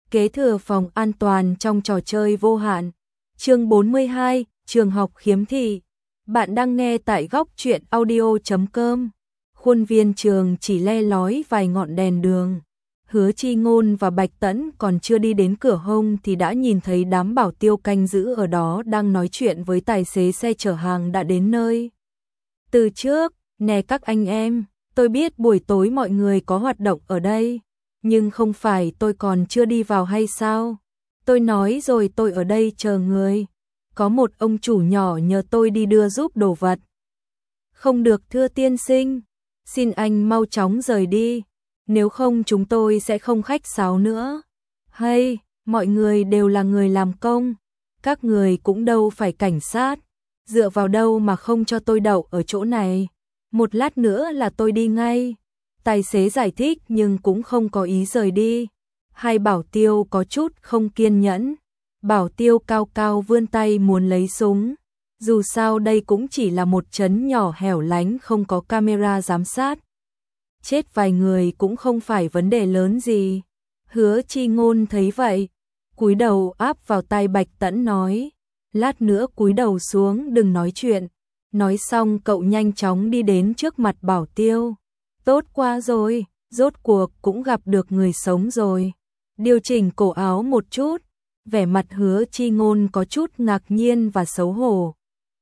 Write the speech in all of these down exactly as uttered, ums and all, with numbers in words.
Kế thừa phòng an toàn trong trò chơi vô hạn. Chương bốn mươi hai, trường học khiếm thị. Bạn đang nghe tại góc truyện audio chấm com. Khuôn viên trường chỉ le lói vài ngọn đèn đường. Hứa Chi Ngôn và Bạch Tẫn còn chưa đi đến cửa hông thì đã nhìn thấy đám bảo tiêu canh giữ ở đó đang nói chuyện với tài xế xe chở hàng đã đến nơi. Từ trước, nè các anh em, tôi biết buổi tối mọi người có hoạt động ở đây. Nhưng không phải tôi còn chưa đi vào hay sao? Tôi nói rồi, tôi ở đây chờ người. Có một ông chủ nhỏ nhờ tôi đi đưa giúp đồ vật. Không được thưa tiên sinh. Xin anh mau chóng rời đi. Nếu không chúng tôi sẽ không khách sáo nữa. Hay, mọi người đều là người làm công. Các người cũng đâu phải cảnh sát. Dựa vào đâu mà không cho tôi đậu ở chỗ này. Một lát nữa là tôi đi ngay. Tài xế giải thích nhưng cũng không có ý rời đi. Hai bảo tiêu có chút không kiên nhẫn. Bảo tiêu cao cao vươn tay muốn lấy súng. Dù sao đây cũng chỉ là một trấn nhỏ hẻo lánh không có camera giám sát. Chết vài người cũng không phải vấn đề lớn gì. Hứa Chi Ngôn thấy vậy, cúi đầu áp vào tai Bạch Tẫn nói. Lát nữa cúi đầu xuống đừng nói chuyện. Nói xong cậu nhanh chóng đi đến trước mặt bảo tiêu. Tốt quá rồi, rốt cuộc cũng gặp được người sống rồi. Điều chỉnh cổ áo một chút, vẻ mặt Hứa Chi Ngôn có chút ngạc nhiên và xấu hổ.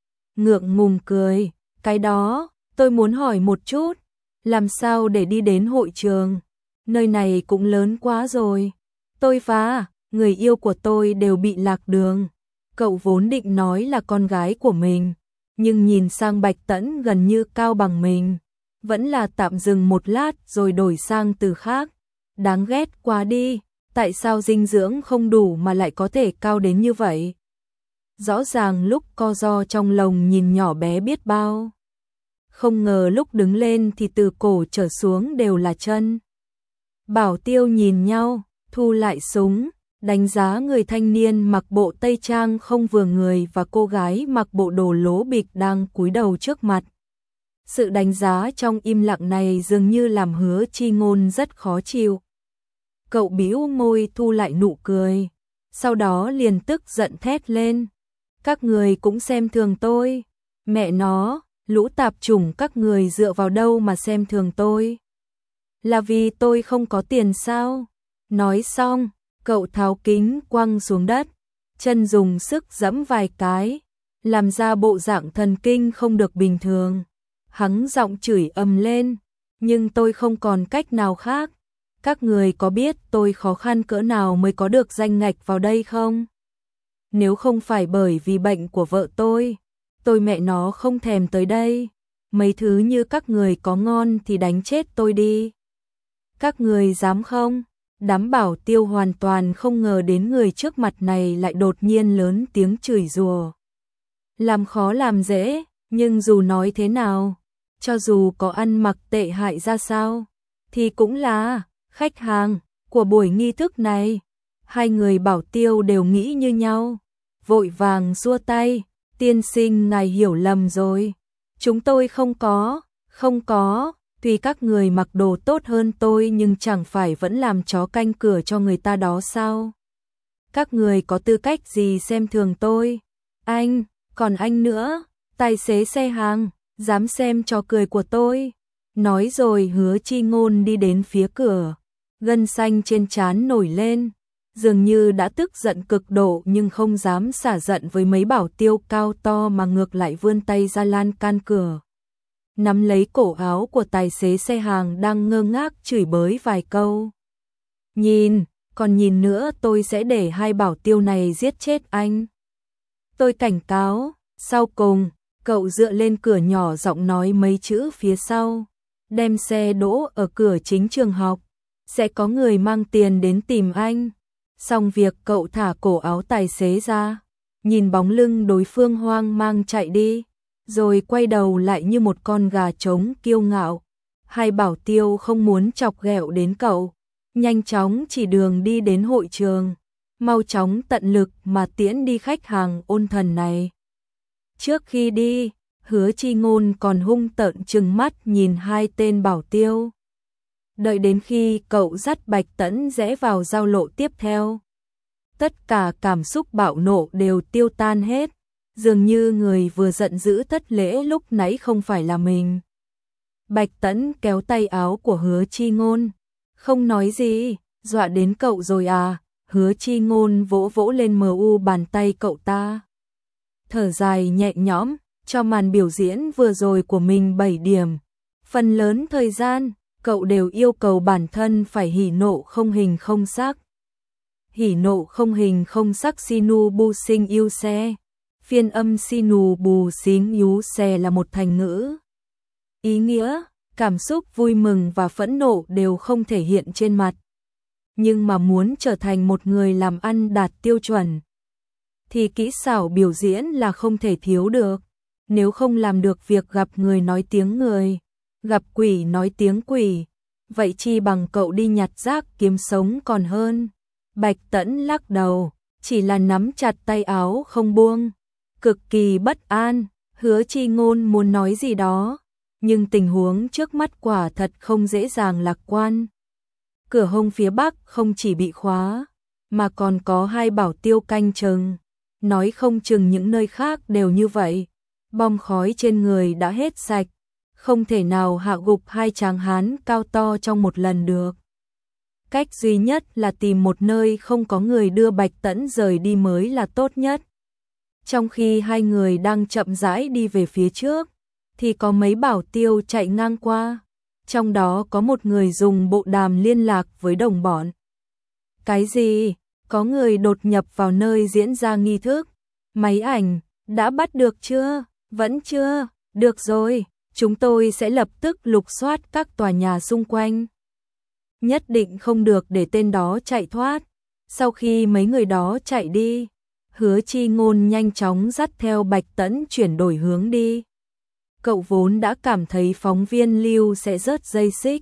Ngượng ngùng cười, cái đó, tôi muốn hỏi một chút, làm sao để đi đến hội trường? Nơi này cũng lớn quá rồi. Tôi và người yêu của tôi đều bị lạc đường. Cậu vốn định nói là con gái của mình, nhưng nhìn sang Bạch Tẫn gần như cao bằng mình. Vẫn là tạm dừng một lát rồi đổi sang từ khác. Đáng ghét quá đi, tại sao dinh dưỡng không đủ mà lại có thể cao đến như vậy? Rõ ràng lúc co ro trong lồng nhìn nhỏ bé biết bao. Không ngờ lúc đứng lên thì từ cổ trở xuống đều là chân. Bảo tiêu nhìn nhau, thu lại súng, đánh giá người thanh niên mặc bộ tây trang không vừa người và cô gái mặc bộ đồ lố bịch đang cúi đầu trước mặt. Sự đánh giá trong im lặng này dường như làm Hứa Chi Ngôn rất khó chịu. Cậu bĩu môi thu lại nụ cười, sau đó liền tức giận thét lên. Các người cũng xem thường tôi. Mẹ nó, lũ tạp chủng các người dựa vào đâu mà xem thường tôi? Là vì tôi không có tiền sao? Nói xong, cậu tháo kính quăng xuống đất, chân dùng sức giẫm vài cái, làm ra bộ dạng thần kinh không được bình thường. Hắn giọng chửi ầm lên, nhưng tôi không còn cách nào khác. Các người có biết tôi khó khăn cỡ nào mới có được danh ngạch vào đây không? Nếu không phải bởi vì bệnh của vợ tôi, tôi mẹ nó không thèm tới đây. Mấy thứ như các người có ngon thì đánh chết tôi đi. Các người dám không? Đám bảo tiêu hoàn toàn không ngờ đến người trước mặt này lại đột nhiên lớn tiếng chửi rủa. Làm khó làm dễ, nhưng dù nói thế nào, cho dù có ăn mặc tệ hại ra sao, thì cũng là khách hàng của buổi nghi thức này. Hai người bảo tiêu đều nghĩ như nhau, vội vàng xua tay. Tiên sinh ngài hiểu lầm rồi. Chúng tôi không có, không có. Tuy các người mặc đồ tốt hơn tôi nhưng chẳng phải vẫn làm chó canh cửa cho người ta đó sao? Các người có tư cách gì xem thường tôi? Anh, còn anh nữa, tài xế xe hàng, dám xem trò cười của tôi. Nói rồi Hứa Chi Ngôn đi đến phía cửa, gân xanh trên trán nổi lên, dường như đã tức giận cực độ nhưng không dám xả giận với mấy bảo tiêu cao to mà ngược lại vươn tay ra lan can cửa. Nắm lấy cổ áo của tài xế xe hàng đang ngơ ngác chửi bới vài câu. Nhìn, còn nhìn nữa tôi sẽ để hai bảo tiêu này giết chết anh. Tôi cảnh cáo. Sau cùng, cậu dựa lên cửa nhỏ giọng nói mấy chữ phía sau. Đem xe đỗ ở cửa chính trường học. Sẽ có người mang tiền đến tìm anh. Xong việc cậu thả cổ áo tài xế ra. Nhìn bóng lưng đối phương hoang mang chạy đi. Rồi quay đầu lại như một con gà trống kiêu ngạo. Hai bảo tiêu không muốn chọc ghẹo đến cậu. Nhanh chóng chỉ đường đi đến hội trường. Mau chóng tận lực mà tiễn đi khách hàng ôn thần này. Trước khi đi, Hứa Chi Ngôn còn hung tợn trừng mắt nhìn hai tên bảo tiêu. Đợi đến khi cậu dắt Bạch Tẫn rẽ vào giao lộ tiếp theo, tất cả cảm xúc bạo nộ đều tiêu tan hết, dường như người vừa giận dữ thất lễ lúc nãy không phải là mình. Bạch Tẫn kéo tay áo của Hứa Chi Ngôn, không nói gì, dọa đến cậu rồi à? Hứa Chi Ngôn vỗ vỗ lên mờ u bàn tay cậu ta, thở dài nhẹ nhõm, cho màn biểu diễn vừa rồi của mình bảy điểm. Phần lớn thời gian, cậu đều yêu cầu bản thân phải hỉ nộ không hình không sắc. Hỉ nộ không hình không sắc sinu bu sinh yêu xe. Phiên âm sinu bù xính yếu xe là một thành ngữ. Ý nghĩa, cảm xúc vui mừng và phẫn nộ đều không thể hiện trên mặt. Nhưng mà muốn trở thành một người làm ăn đạt tiêu chuẩn, thì kỹ xảo biểu diễn là không thể thiếu được. Nếu không làm được việc gặp người nói tiếng người, gặp quỷ nói tiếng quỷ, vậy chi bằng cậu đi nhặt rác kiếm sống còn hơn. Bạch Tẫn lắc đầu, chỉ là nắm chặt tay áo không buông, cực kỳ bất an. Hứa Chi Ngôn muốn nói gì đó, nhưng tình huống trước mắt quả thật không dễ dàng lạc quan. Cửa hông phía bắc không chỉ bị khóa, mà còn có hai bảo tiêu canh chừng, nói không chừng những nơi khác đều như vậy. Bom khói trên người đã hết sạch, không thể nào hạ gục hai tráng hán cao to trong một lần được. Cách duy nhất là tìm một nơi không có người đưa Bạch Tẫn rời đi mới là tốt nhất. Trong khi hai người đang chậm rãi đi về phía trước, thì có mấy bảo tiêu chạy ngang qua, trong đó có một người dùng bộ đàm liên lạc với đồng bọn. Cái gì? Có người đột nhập vào nơi diễn ra nghi thức. Máy ảnh, đã bắt được chưa? Vẫn chưa? Được rồi, chúng tôi sẽ lập tức lục soát các tòa nhà xung quanh. Nhất định không được để tên đó chạy thoát. Sau khi mấy người đó chạy đi, Hứa Chi Ngôn nhanh chóng dắt theo Bạch Tẫn chuyển đổi hướng đi. Cậu vốn đã cảm thấy phóng viên Lưu sẽ rớt dây xích.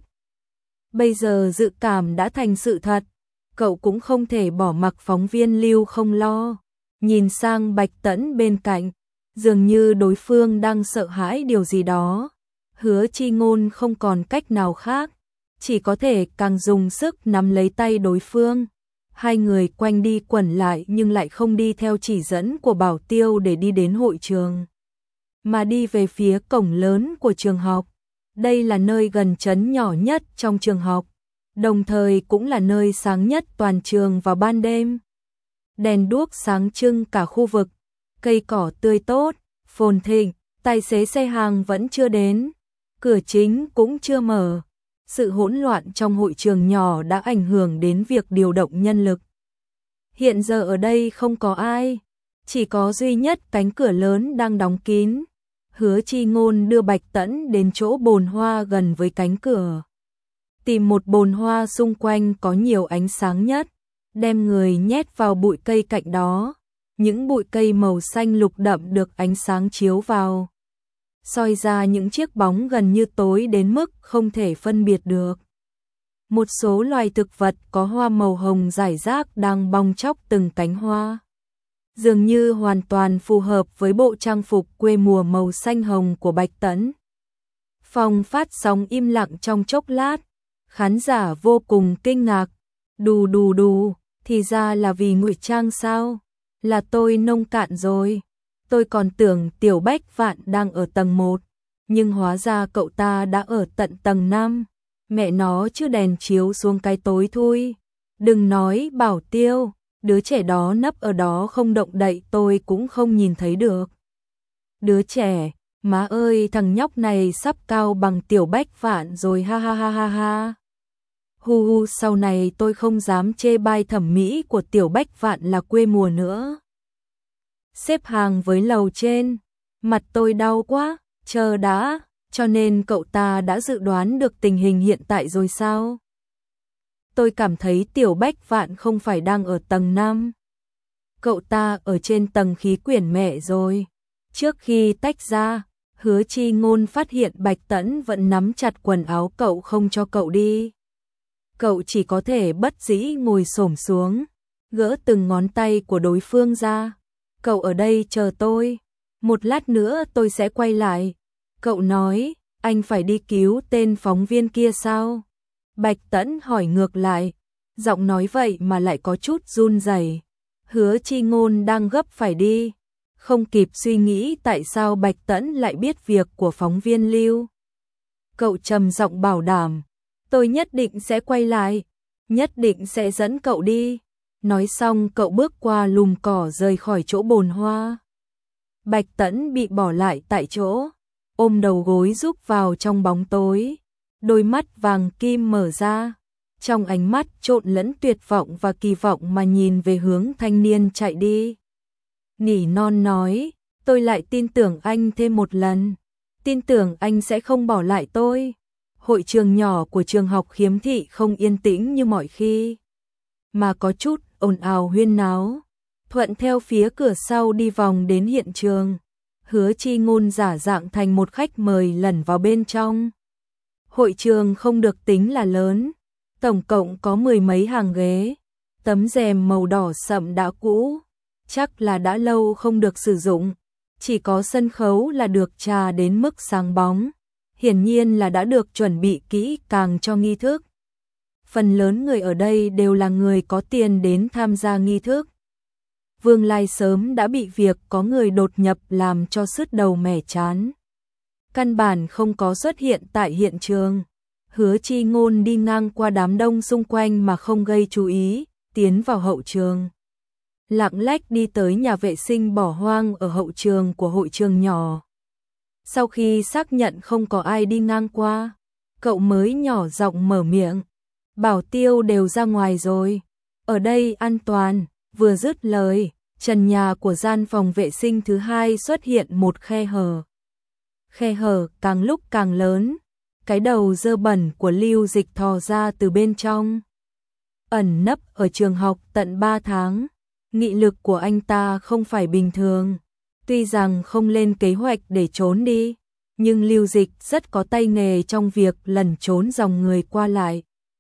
Bây giờ dự cảm đã thành sự thật, cậu cũng không thể bỏ mặc phóng viên Lưu không lo. Nhìn sang Bạch Tẫn bên cạnh, dường như đối phương đang sợ hãi điều gì đó. Hứa Chi Ngôn không còn cách nào khác, chỉ có thể càng dùng sức nắm lấy tay đối phương. Hai người quanh đi quẩn lại nhưng lại không đi theo chỉ dẫn của bảo tiêu để đi đến hội trường, mà đi về phía cổng lớn của trường học. Đây là nơi gần trấn nhỏ nhất trong trường học, đồng thời cũng là nơi sáng nhất toàn trường vào ban đêm. Đèn đuốc sáng trưng cả khu vực, cây cỏ tươi tốt, phồn thịnh, tài xế xe hàng vẫn chưa đến, cửa chính cũng chưa mở. Sự hỗn loạn trong hội trường nhỏ đã ảnh hưởng đến việc điều động nhân lực. Hiện giờ ở đây không có ai, chỉ có duy nhất cánh cửa lớn đang đóng kín. Hứa Chi Ngôn đưa Bạch Tẫn đến chỗ bồn hoa gần với cánh cửa. Tìm một bồn hoa xung quanh có nhiều ánh sáng nhất, đem người nhét vào bụi cây cạnh đó. Những bụi cây màu xanh lục đậm được ánh sáng chiếu vào, soi ra những chiếc bóng gần như tối đến mức không thể phân biệt được. Một số loài thực vật có hoa màu hồng rải rác đang bong chóc từng cánh hoa, dường như hoàn toàn phù hợp với bộ trang phục quê mùa màu xanh hồng của Bạch Tẫn. Phòng phát sóng im lặng trong chốc lát, khán giả vô cùng kinh ngạc. Đù đù đù, thì ra là vì ngụy trang sao? Là tôi nông cạn rồi. Tôi còn tưởng Tiểu Bách Vạn đang ở tầng một, nhưng hóa ra cậu ta đã ở tận tầng năm. Mẹ nó chứ đèn chiếu xuống cái tối thui. Đừng nói bảo tiêu, đứa trẻ đó nấp ở đó không động đậy tôi cũng không nhìn thấy được. Đứa trẻ, má ơi thằng nhóc này sắp cao bằng Tiểu Bách Vạn rồi ha ha ha ha ha. Hu hu, sau này tôi không dám chê bai thẩm mỹ của Tiểu Bách Vạn là quê mùa nữa. Xếp hàng với lầu trên, mặt tôi đau quá, chờ đã, cho nên cậu ta đã dự đoán được tình hình hiện tại rồi sao? Tôi cảm thấy Tiểu Bách Vạn không phải đang ở tầng năm. Cậu ta ở trên tầng khí quyển mẹ rồi. Trước khi tách ra, Hứa Chi Ngôn phát hiện Bạch Tẫn vẫn nắm chặt quần áo cậu không cho cậu đi. Cậu chỉ có thể bất dĩ ngồi xổm xuống, gỡ từng ngón tay của đối phương ra. Cậu ở đây chờ tôi, một lát nữa tôi sẽ quay lại. Cậu nói, anh phải đi cứu tên phóng viên kia sao? Bạch Tẫn hỏi ngược lại, giọng nói vậy mà lại có chút run rẩy. Hứa Chi Ngôn đang gấp phải đi, không kịp suy nghĩ tại sao Bạch Tẫn lại biết việc của phóng viên Lưu. Cậu trầm giọng bảo đảm, tôi nhất định sẽ quay lại, nhất định sẽ dẫn cậu đi. Nói xong cậu bước qua lùm cỏ rời khỏi chỗ bồn hoa. Bạch Tẫn bị bỏ lại tại chỗ, ôm đầu gối rúc vào trong bóng tối, đôi mắt vàng kim mở ra, trong ánh mắt trộn lẫn tuyệt vọng và kỳ vọng mà nhìn về hướng thanh niên chạy đi. Nỉ non nói, tôi lại tin tưởng anh thêm một lần, tin tưởng anh sẽ không bỏ lại tôi. Hội trường nhỏ của trường học Khiếm Thị không yên tĩnh như mọi khi, mà có chút ồn ào huyên náo. Thuận theo phía cửa sau đi vòng đến hiện trường, Hứa Chi Ngôn giả dạng thành một khách mời lẩn vào bên trong. Hội trường không được tính là lớn, tổng cộng có mười mấy hàng ghế, tấm rèm màu đỏ sậm đã cũ, chắc là đã lâu không được sử dụng, chỉ có sân khấu là được trà đến mức sáng bóng, hiển nhiên là đã được chuẩn bị kỹ càng cho nghi thức. Phần lớn người ở đây đều là người có tiền đến tham gia nghi thức. Vương Lai sớm đã bị việc có người đột nhập làm cho sứt đầu mẻ chán, căn bản không có xuất hiện tại hiện trường. Hứa Chi Ngôn đi ngang qua đám đông xung quanh mà không gây chú ý, tiến vào hậu trường. Lặng lách đi tới nhà vệ sinh bỏ hoang ở hậu trường của hội trường nhỏ. Sau khi xác nhận không có ai đi ngang qua, cậu mới nhỏ giọng mở miệng, bảo tiêu đều ra ngoài rồi, ở đây an toàn. Vừa dứt lời, trần nhà của gian phòng vệ sinh thứ hai xuất hiện một khe hở. Khe hở càng lúc càng lớn, cái đầu dơ bẩn của Lưu Dịch thò ra từ bên trong. Ẩn nấp ở trường học tận ba tháng, nghị lực của anh ta không phải bình thường. Tuy rằng không lên kế hoạch để trốn đi, nhưng Lưu Dịch rất có tay nghề trong việc lẩn trốn dòng người qua lại.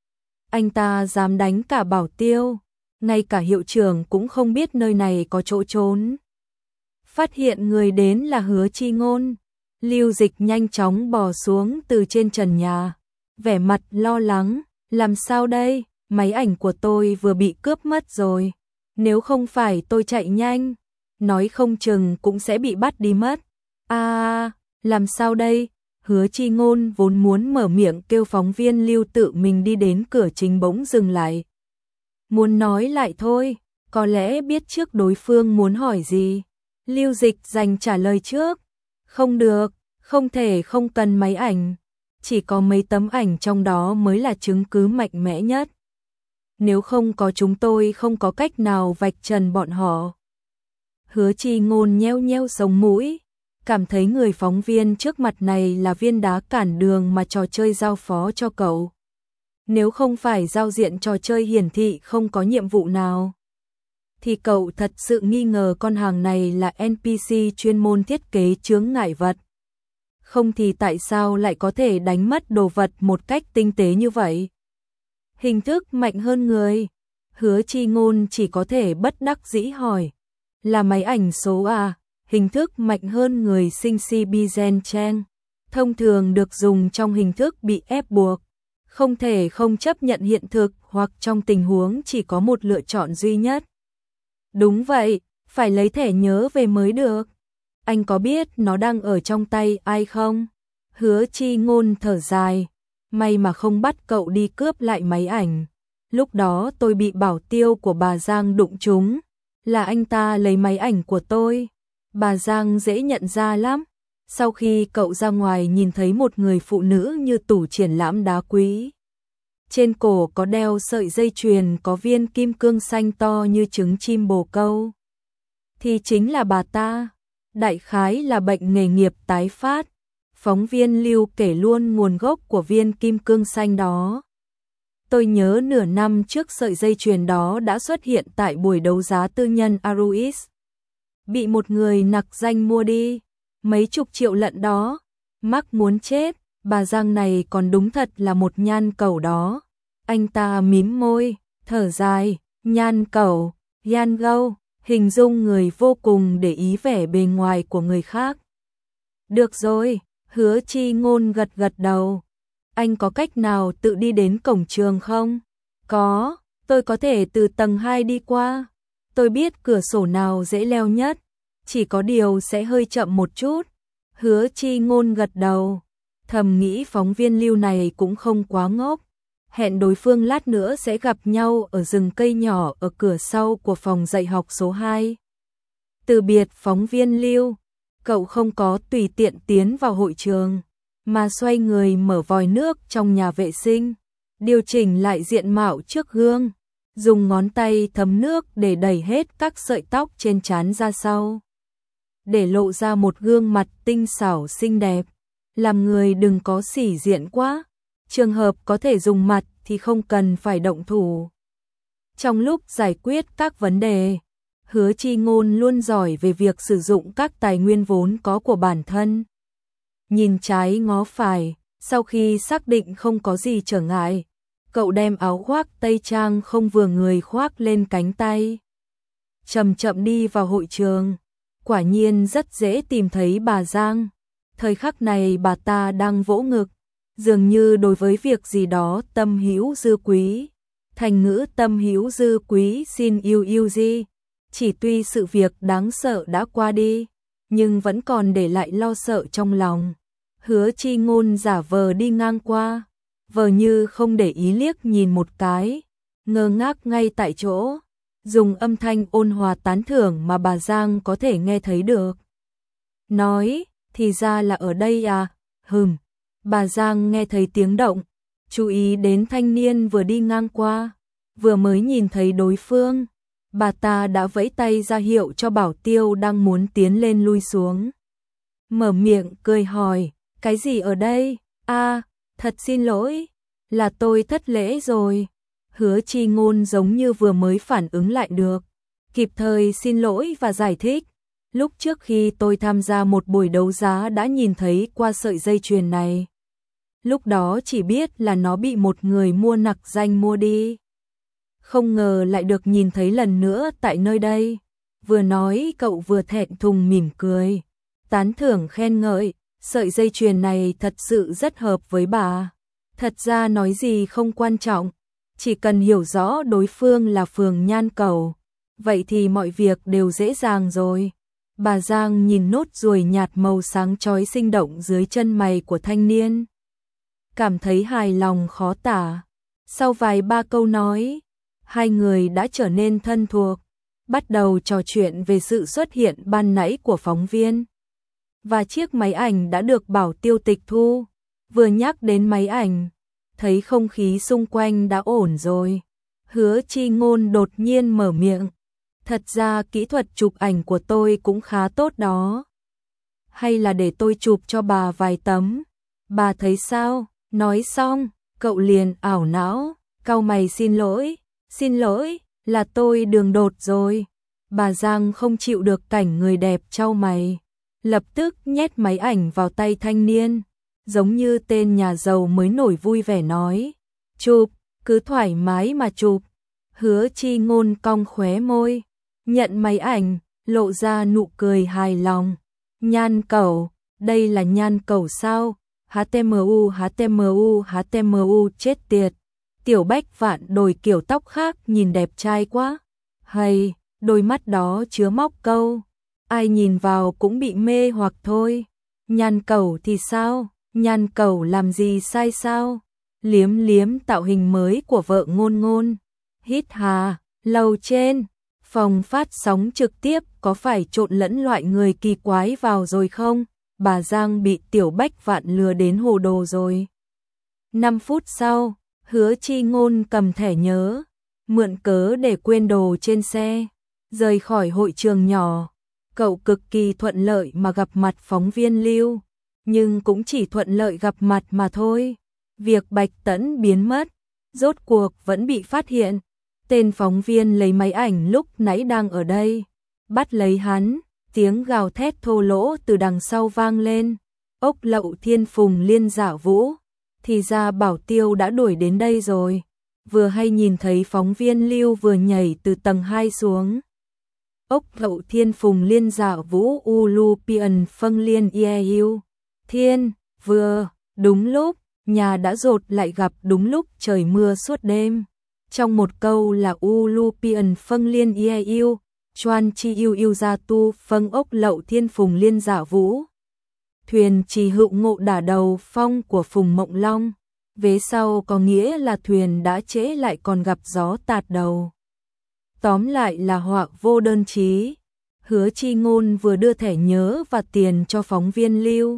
Anh ta dám đánh cả bảo tiêu, ngay cả hiệu trưởng cũng không biết nơi này có chỗ trốn. Phát hiện người đến là Hứa Chi Ngôn, Lưu Dịch nhanh chóng bò xuống từ trên trần nhà, vẻ mặt lo lắng, làm sao đây, máy ảnh của tôi vừa bị cướp mất rồi, nếu không phải tôi chạy nhanh, nói không chừng cũng sẽ bị bắt đi mất. À, làm sao đây? Hứa Chi Ngôn vốn muốn mở miệng kêu phóng viên Lưu tự mình đi đến cửa chính bỗng dừng lại. Muốn nói lại thôi, có lẽ biết trước đối phương muốn hỏi gì. Lưu Dịch dành trả lời trước. Không được, không thể không cần máy ảnh. Chỉ có mấy tấm ảnh trong đó mới là chứng cứ mạnh mẽ nhất. Nếu không có chúng tôi không có cách nào vạch trần bọn họ. Hứa Chi Ngôn nheo nheo sống mũi, cảm thấy người phóng viên trước mặt này là viên đá cản đường mà trò chơi giao phó cho cậu. Nếu không phải giao diện trò chơi hiển thị không có nhiệm vụ nào, thì cậu thật sự nghi ngờ con hàng này là en pê xê chuyên môn thiết kế chướng ngại vật. Không thì tại sao lại có thể đánh mất đồ vật một cách tinh tế như vậy? Hình thức mạnh hơn người. Hứa Chi Ngôn chỉ có thể bất đắc dĩ hỏi. Là máy ảnh số à? Hình thức mạnh hơn người sinh si bi gen chen. Thông thường được dùng trong hình thức bị ép buộc. Không thể không chấp nhận hiện thực hoặc trong tình huống chỉ có một lựa chọn duy nhất. Đúng vậy, phải lấy thẻ nhớ về mới được. Anh có biết nó đang ở trong tay ai không? Hứa Chi Ngôn thở dài. May mà không bắt cậu đi cướp lại máy ảnh. Lúc đó tôi bị bảo tiêu của bà Giang đụng trúng. Là anh ta lấy máy ảnh của tôi. Bà Giang dễ nhận ra lắm. Sau khi cậu ra ngoài nhìn thấy một người phụ nữ như tủ triển lãm đá quý. Trên cổ có đeo sợi dây chuyền có viên kim cương xanh to như trứng chim bồ câu. Thì chính là bà ta. Đại khái là bệnh nghề nghiệp tái phát. Phóng viên Lưu kể luôn nguồn gốc của viên kim cương xanh đó. Tôi nhớ nửa năm trước sợi dây chuyền đó đã xuất hiện tại buổi đấu giá tư nhân Aruis. Bị một người nặc danh mua đi. Mấy chục triệu lận đó. Mắc muốn chết. Bà Giang này còn đúng thật là một nhan cẩu đó. Anh ta mím môi, thở dài, nhan cẩu, yan gâu, hình dung người vô cùng để ý vẻ bề ngoài của người khác. Được rồi, Hứa Chi Ngôn gật gật đầu. anh có cách nào tự đi đến cổng trường không? Có, tôi có thể từ tầng hai đi qua. Tôi biết cửa sổ nào dễ leo nhất, chỉ có điều sẽ hơi chậm một chút. Hứa Chi Ngôn gật đầu, thầm nghĩ phóng viên Lưu này cũng không quá ngốc. Hẹn đối phương lát nữa sẽ gặp nhau ở rừng cây nhỏ ở cửa sau của phòng dạy học số hai. Từ biệt phóng viên Lưu, cậu không có tùy tiện tiến vào hội trường, mà xoay người mở vòi nước trong nhà vệ sinh, điều chỉnh lại diện mạo trước gương, dùng ngón tay thấm nước để đẩy hết các sợi tóc trên trán ra sau, để lộ ra một gương mặt tinh xảo xinh đẹp. Làm người đừng có sĩ diện quá, trường hợp có thể dùng mặt thì không cần phải động thủ. Trong lúc giải quyết các vấn đề, Hứa Chi Ngôn luôn giỏi về việc sử dụng các tài nguyên vốn có của bản thân. Nhìn trái ngó phải, sau khi xác định không có gì trở ngại, cậu đem áo khoác tây trang không vừa người khoác lên cánh tay. Chậm chậm đi vào hội trường, quả nhiên rất dễ tìm thấy bà Giang. Thời khắc này bà ta đang vỗ ngực, dường như đối với việc gì đó tâm hữu dư quý. Thành ngữ tâm hữu dư quý xin yêu yêu gì. Chỉ tuy sự việc đáng sợ đã qua đi, nhưng vẫn còn để lại lo sợ trong lòng. Hứa Chi Ngôn giả vờ đi ngang qua, vờ như không để ý liếc nhìn một cái, ngơ ngác ngay tại chỗ, dùng âm thanh ôn hòa tán thưởng mà bà Giang có thể nghe thấy được. Nói, thì ra là ở đây à, hừm. Bà Giang nghe thấy tiếng động, chú ý đến thanh niên vừa đi ngang qua, vừa mới nhìn thấy đối phương. Bà ta đã vẫy tay ra hiệu cho Bảo Tiêu đang muốn tiến lên lui xuống. Mở miệng cười hỏi, cái gì ở đây? À, thật xin lỗi, là tôi thất lễ rồi. Hứa Chi Ngôn giống như vừa mới phản ứng lại được, kịp thời xin lỗi và giải thích. Lúc trước khi tôi tham gia một buổi đấu giá đã nhìn thấy qua sợi dây chuyền này. Lúc đó chỉ biết là nó bị một người mua nặc danh mua đi. Không ngờ lại được nhìn thấy lần nữa tại nơi đây. Vừa nói cậu vừa thẹn thùng mỉm cười, tán thưởng khen ngợi, sợi dây chuyền này thật sự rất hợp với bà. Thật ra nói gì không quan trọng, chỉ cần hiểu rõ đối phương là Phường Nhan Cầu, vậy thì mọi việc đều dễ dàng rồi. Bà Giang nhìn nốt ruồi nhạt màu sáng chói sinh động dưới chân mày của thanh niên, cảm thấy hài lòng khó tả. Sau vài ba câu nói, hai người đã trở nên thân thuộc, bắt đầu trò chuyện về sự xuất hiện ban nãy của phóng viên. Và chiếc máy ảnh đã được Bảo Tiêu tịch thu. Vừa nhắc đến máy ảnh, thấy không khí xung quanh đã ổn rồi. Hứa Chi Ngôn đột nhiên mở miệng. Thật ra kỹ thuật chụp ảnh của tôi cũng khá tốt đó. Hay là để tôi chụp cho bà vài tấm? Bà thấy sao? Nói xong, cậu liền ảo não, cau mày xin lỗi. Xin lỗi, là tôi đường đột rồi. Bà Giang không chịu được cảnh người đẹp chau mày, lập tức nhét máy ảnh vào tay thanh niên, giống như tên nhà giàu mới nổi vui vẻ nói. Chụp, cứ thoải mái mà chụp. Hứa Chi Ngôn cong khóe môi, nhận máy ảnh, lộ ra nụ cười hài lòng. Nhan Cầu, đây là Nhan Cầu sao? hát tê em u, hát tê em u, hát tê em u chết tiệt. Tiểu Bách Vạn đổi kiểu tóc khác nhìn đẹp trai quá. Hay, đôi mắt đó chứa móc câu. Ai nhìn vào cũng bị mê hoặc thôi. Nhan Cầu thì sao? Nhan Cầu làm gì sai sao? Liếm liếm tạo hình mới của vợ Ngôn Ngôn. Hít hà, lầu trên, phòng phát sóng trực tiếp có phải trộn lẫn loại người kỳ quái vào rồi không? Bà Giang bị Tiểu Bách Vạn lừa đến hồ đồ rồi. năm phút sau, Hứa Chi Ngôn cầm thẻ nhớ, mượn cớ để quên đồ trên xe, rời khỏi hội trường nhỏ. Cậu cực kỳ thuận lợi mà gặp mặt phóng viên Lưu, nhưng cũng chỉ thuận lợi gặp mặt mà thôi. Việc Bạch Tẫn biến mất, rốt cuộc vẫn bị phát hiện. Tên phóng viên lấy máy ảnh lúc nãy đang ở đây, bắt lấy hắn, tiếng gào thét thô lỗ từ đằng sau vang lên. Ốc Lậu Thiên Phùng Liên Giả Vũ, thì ra Bảo Tiêu đã đuổi đến đây rồi. Vừa hay nhìn thấy phóng viên Lưu vừa nhảy từ tầng hai xuống. Ốc Lậu Thiên Phùng Liên Giả Vũ U Lu Pian Phân Liên Ieu Thiên, vừa, đúng lúc, nhà đã dột lại gặp đúng lúc trời mưa suốt đêm. Trong một câu là U Lupian phân liên ie yêu, choan chi yêu yêu gia tu phân ốc lậu thiên phùng liên giả vũ. Thuyền trì hữu ngộ đả đầu phong của Phùng Mộng Long. Vế sau có nghĩa là thuyền đã trễ lại còn gặp gió tạt đầu. Tóm lại là họa vô đơn chí. Hứa Chi Ngôn vừa đưa thẻ nhớ và tiền cho phóng viên Lưu.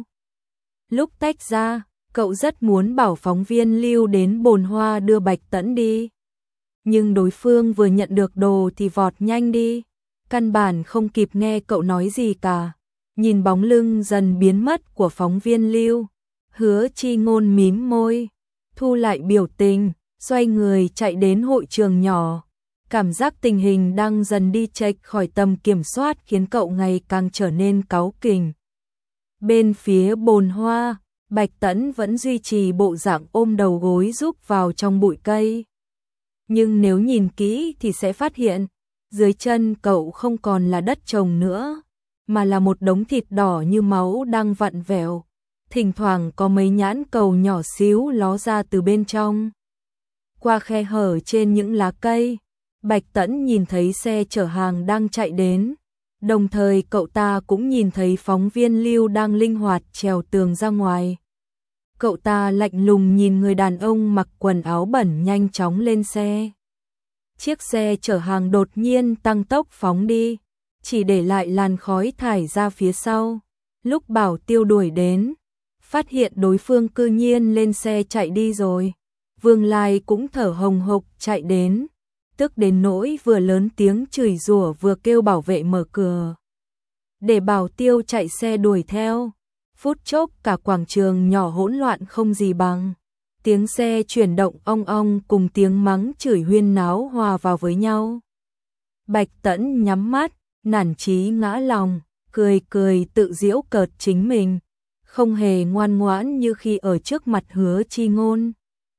Lúc tách ra, cậu rất muốn bảo phóng viên Lưu đến Bồn Hoa đưa Bạch Tẫn đi. Nhưng đối phương vừa nhận được đồ thì vọt nhanh đi. Căn bản không kịp nghe cậu nói gì cả. Nhìn bóng lưng dần biến mất của phóng viên Lưu, Hứa Chi Ngôn mím môi, thu lại biểu tình, xoay người chạy đến hội trường nhỏ. Cảm giác tình hình đang dần đi chệch khỏi tầm kiểm soát khiến cậu ngày càng trở nên cáu kỉnh. Bên phía Bồn Hoa, Bạch Tẫn vẫn duy trì bộ dạng ôm đầu gối rúc vào trong bụi cây. Nhưng nếu nhìn kỹ thì sẽ phát hiện, dưới chân cậu không còn là đất trồng nữa, mà là một đống thịt đỏ như máu đang vặn vẹo. Thỉnh thoảng có mấy nhãn cầu nhỏ xíu ló ra từ bên trong. Qua khe hở trên những lá cây, Bạch Tẫn nhìn thấy xe chở hàng đang chạy đến. Đồng thời cậu ta cũng nhìn thấy phóng viên Lưu đang linh hoạt trèo tường ra ngoài. Cậu ta lạnh lùng nhìn người đàn ông mặc quần áo bẩn nhanh chóng lên xe. Chiếc xe chở hàng đột nhiên tăng tốc phóng đi, chỉ để lại làn khói thải ra phía sau. Lúc Bảo Tiêu đuổi đến, phát hiện đối phương cư nhiên lên xe chạy đi rồi. Vương Lai cũng thở hồng hộc chạy đến, tức đến nỗi vừa lớn tiếng chửi rủa vừa kêu bảo vệ mở cửa. Để Bảo Tiêu chạy xe đuổi theo. Phút chốc cả quảng trường nhỏ hỗn loạn không gì bằng. Tiếng xe chuyển động ong ong cùng tiếng mắng chửi huyên náo hòa vào với nhau. Bạch Tẫn nhắm mắt, nản chí ngã lòng, cười cười tự giễu cợt chính mình, không hề ngoan ngoãn như khi ở trước mặt Hứa Chi Ngôn.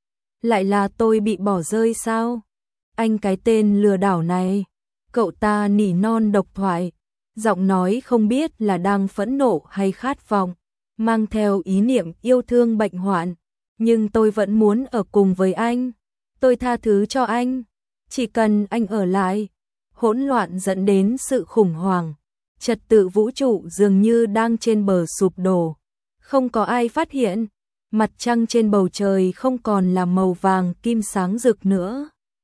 Lại là tôi bị bỏ rơi sao? Anh cái tên lừa đảo này. Cậu ta nỉ non độc thoại, giọng nói không biết là đang phẫn nộ hay khát vọng, mang theo ý niệm yêu thương bệnh hoạn. Nhưng tôi vẫn muốn ở cùng với anh. Tôi tha thứ cho anh. Chỉ cần anh ở lại. Hỗn loạn dẫn đến sự khủng hoảng. Trật tự vũ trụ dường như đang trên bờ sụp đổ. Không có ai phát hiện. Mặt trăng trên bầu trời không còn là màu vàng kim sáng rực nữa,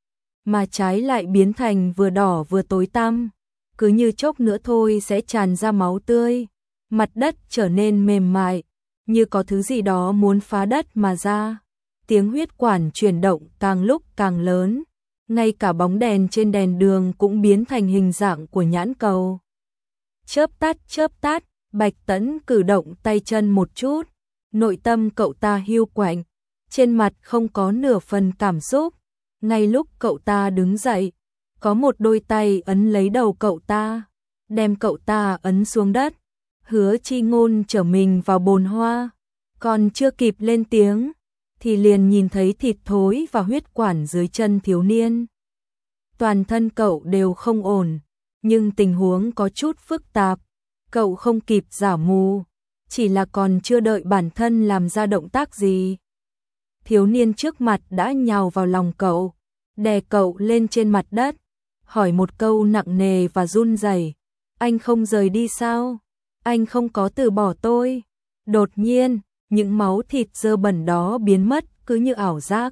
mà trái lại biến thành vừa đỏ vừa tối tăm. Cứ như chốc nữa thôi sẽ tràn ra máu tươi. Mặt đất trở nên mềm mại, như có thứ gì đó muốn phá đất mà ra. Tiếng huyết quản chuyển động càng lúc càng lớn, ngay cả bóng đèn trên đèn đường cũng biến thành hình dạng của nhãn cầu. Chớp tắt chớp tắt, Bạch Tẫn cử động tay chân một chút, nội tâm cậu ta hiu quạnh, trên mặt không có nửa phần cảm xúc. Ngay lúc cậu ta đứng dậy, có một đôi tay ấn lấy đầu cậu ta, đem cậu ta ấn xuống đất. Hứa Chi Ngôn trở mình vào bồn hoa, còn chưa kịp lên tiếng thì liền nhìn thấy thịt thối và huyết quản dưới chân thiếu niên. Toàn thân cậu đều không ổn, nhưng tình huống có chút phức tạp. Cậu không kịp giả mù, chỉ là còn chưa đợi bản thân làm ra động tác gì, thiếu niên trước mặt đã nhào vào lòng cậu, đè cậu lên trên mặt đất, hỏi một câu nặng nề và run rẩy: "Anh không rời đi sao? Anh không có từ bỏ tôi." Đột nhiên, những máu thịt dơ bẩn đó biến mất cứ như ảo giác.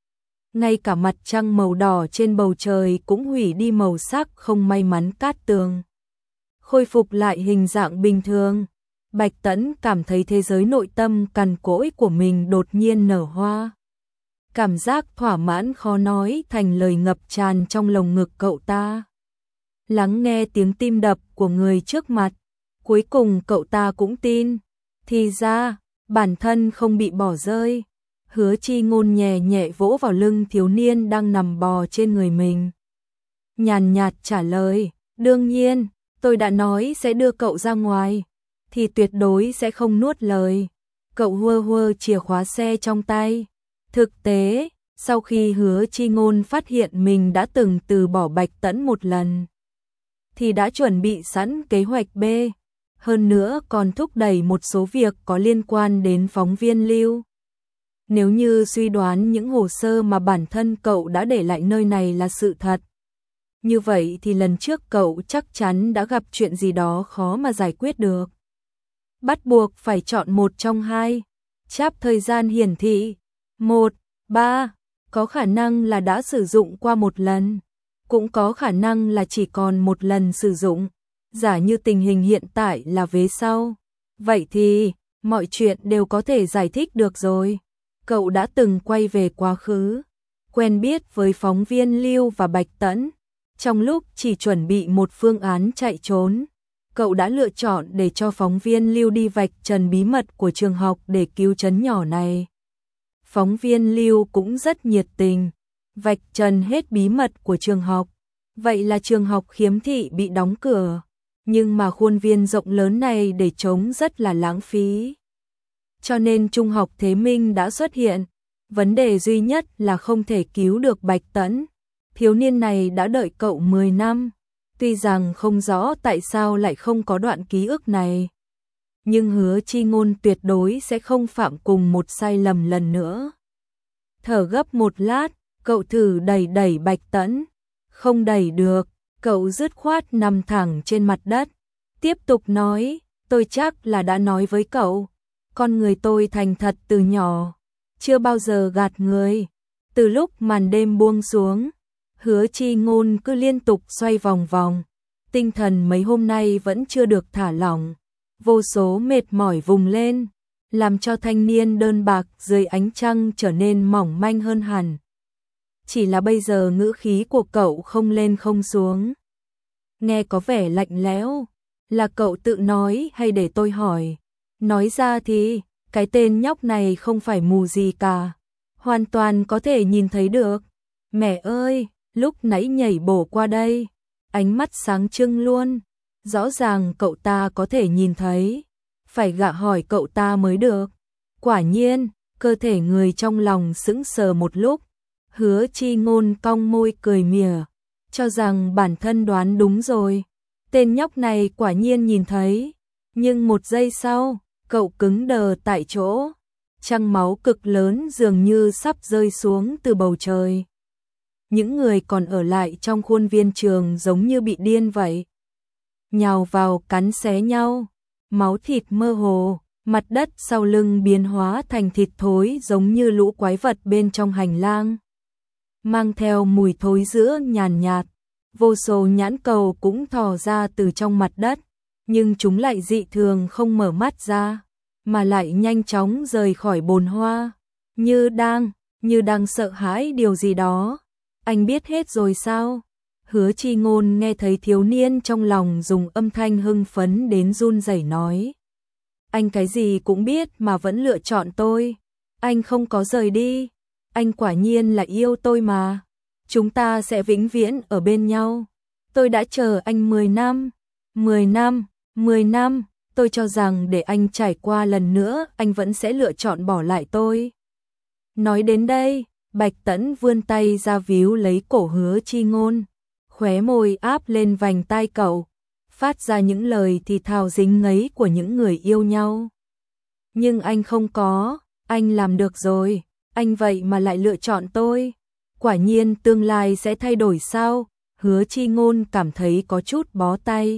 Ngay cả mặt trăng màu đỏ trên bầu trời cũng hủy đi màu sắc không may mắn cát tường, khôi phục lại hình dạng bình thường. Bạch Tẫn cảm thấy thế giới nội tâm cằn cỗi của mình đột nhiên nở hoa. Cảm giác thỏa mãn khó nói thành lời ngập tràn trong lồng ngực cậu ta. Lắng nghe tiếng tim đập của người trước mặt, cuối cùng cậu ta cũng tin. Thì ra, bản thân không bị bỏ rơi. Hứa Chi Ngôn nhẹ nhẹ vỗ vào lưng thiếu niên đang nằm bò trên người mình. Nhàn nhạt trả lời: "Đương nhiên, tôi đã nói sẽ đưa cậu ra ngoài, thì tuyệt đối sẽ không nuốt lời." Cậu hơ hơ chìa khóa xe trong tay. Thực tế, sau khi Hứa Chi Ngôn phát hiện mình đã từng từ bỏ Bạch Tẫn một lần, thì đã chuẩn bị sẵn kế hoạch B, hơn nữa còn thúc đẩy một số việc có liên quan đến phóng viên Lưu. Nếu như suy đoán những hồ sơ mà bản thân cậu đã để lại nơi này là sự thật, như vậy thì lần trước cậu chắc chắn đã gặp chuyện gì đó khó mà giải quyết được. Bắt buộc phải chọn một trong hai. Cháp thời gian hiển thị. một, ba. Có khả năng là đã sử dụng qua một lần. Cũng có khả năng là chỉ còn một lần sử dụng. Giả như tình hình hiện tại là vế sau. Vậy thì, mọi chuyện đều có thể giải thích được rồi. Cậu đã từng quay về quá khứ, quen biết với phóng viên Lưu và Bạch Tẫn. Trong lúc chỉ chuẩn bị một phương án chạy trốn, cậu đã lựa chọn để cho phóng viên Lưu đi vạch trần bí mật của trường học để cứu trấn nhỏ này. Phóng viên Lưu cũng rất nhiệt tình, vạch trần hết bí mật của trường học. Vậy là trường học Khiếm Thị bị đóng cửa, nhưng mà khuôn viên rộng lớn này để trống rất là lãng phí. Cho nên Trung học Thế Minh đã xuất hiện. Vấn đề duy nhất là không thể cứu được Bạch Tẫn. Thiếu niên này đã đợi cậu mười năm. Tuy rằng không rõ tại sao lại không có đoạn ký ức này, nhưng Hứa Chi Ngôn tuyệt đối sẽ không phạm cùng một sai lầm lần nữa. Thở gấp một lát, cậu thử đẩy đẩy Bạch Tẫn. Không đẩy được, cậu dứt khoát nằm thẳng trên mặt đất. Tiếp tục nói, tôi chắc là đã nói với cậu. Con người tôi thành thật từ nhỏ, chưa bao giờ gạt người. Từ lúc màn đêm buông xuống, Hứa Chi Ngôn cứ liên tục xoay vòng vòng. Tinh thần mấy hôm nay vẫn chưa được thả lỏng. Vô số mệt mỏi vùng lên, làm cho thanh niên đơn bạc dưới ánh trăng trở nên mỏng manh hơn hẳn. Chỉ là bây giờ ngữ khí của cậu không lên không xuống, nghe có vẻ lạnh lẽo. Là cậu tự nói hay để tôi hỏi? Nói ra thì, cái tên nhóc này không phải mù gì cả, hoàn toàn có thể nhìn thấy được. Mẹ ơi, lúc nãy nhảy bổ qua đây, ánh mắt sáng trưng luôn. Rõ ràng cậu ta có thể nhìn thấy, phải gạ hỏi cậu ta mới được. Quả nhiên, cơ thể người trong lòng sững sờ một lúc. Hứa Chi Ngôn cong môi cười mỉa, cho rằng bản thân đoán đúng rồi. Tên nhóc này quả nhiên nhìn thấy, nhưng một giây sau, cậu cứng đờ tại chỗ. Trăng máu cực lớn dường như sắp rơi xuống từ bầu trời. Những người còn ở lại trong khuôn viên trường giống như bị điên vậy, nhào vào cắn xé nhau, máu thịt mơ hồ, mặt đất sau lưng biến hóa thành thịt thối giống như lũ quái vật bên trong hành lang, mang theo mùi thối rữa nhàn nhạt. Vô số nhãn cầu cũng thò ra từ trong mặt đất, nhưng chúng lại dị thường không mở mắt ra, mà lại nhanh chóng rời khỏi bồn hoa, như đang, như đang sợ hãi điều gì đó. Anh biết hết rồi sao? Hứa Chi Ngôn nghe thấy thiếu niên trong lòng dùng âm thanh hưng phấn đến run rẩy nói. Anh cái gì cũng biết mà vẫn lựa chọn tôi. Anh không có rời đi. Anh quả nhiên là yêu tôi mà. Chúng ta sẽ vĩnh viễn ở bên nhau. Tôi đã chờ anh mười năm. mười năm, mười năm. Tôi cho rằng để anh trải qua lần nữa, anh vẫn sẽ lựa chọn bỏ lại tôi. Nói đến đây, Bạch Tẫn vươn tay ra víu lấy cổ Hứa Chi Ngôn, khóe môi áp lên vành tai cậu, phát ra những lời thì thào dính ngấy của những người yêu nhau. Nhưng anh không có, anh làm được rồi, anh vậy mà lại lựa chọn tôi. Quả nhiên tương lai sẽ thay đổi sao? Hứa Chi Ngôn cảm thấy có chút bó tay.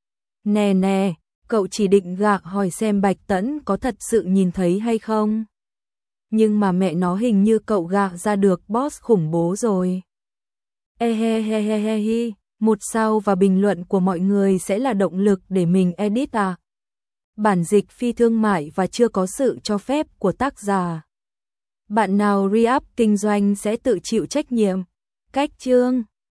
Nè nè, cậu chỉ định gạ hỏi xem Bạch Tẫn có thật sự nhìn thấy hay không. Nhưng mà mẹ nó hình như cậu gạ ra được boss khủng bố rồi. E he he he he he, một sao và bình luận của mọi người sẽ là động lực để mình edit à. Bản dịch phi thương mại và chưa có sự cho phép của tác giả. Bạn nào re-up kinh doanh sẽ tự chịu trách nhiệm. Cách chương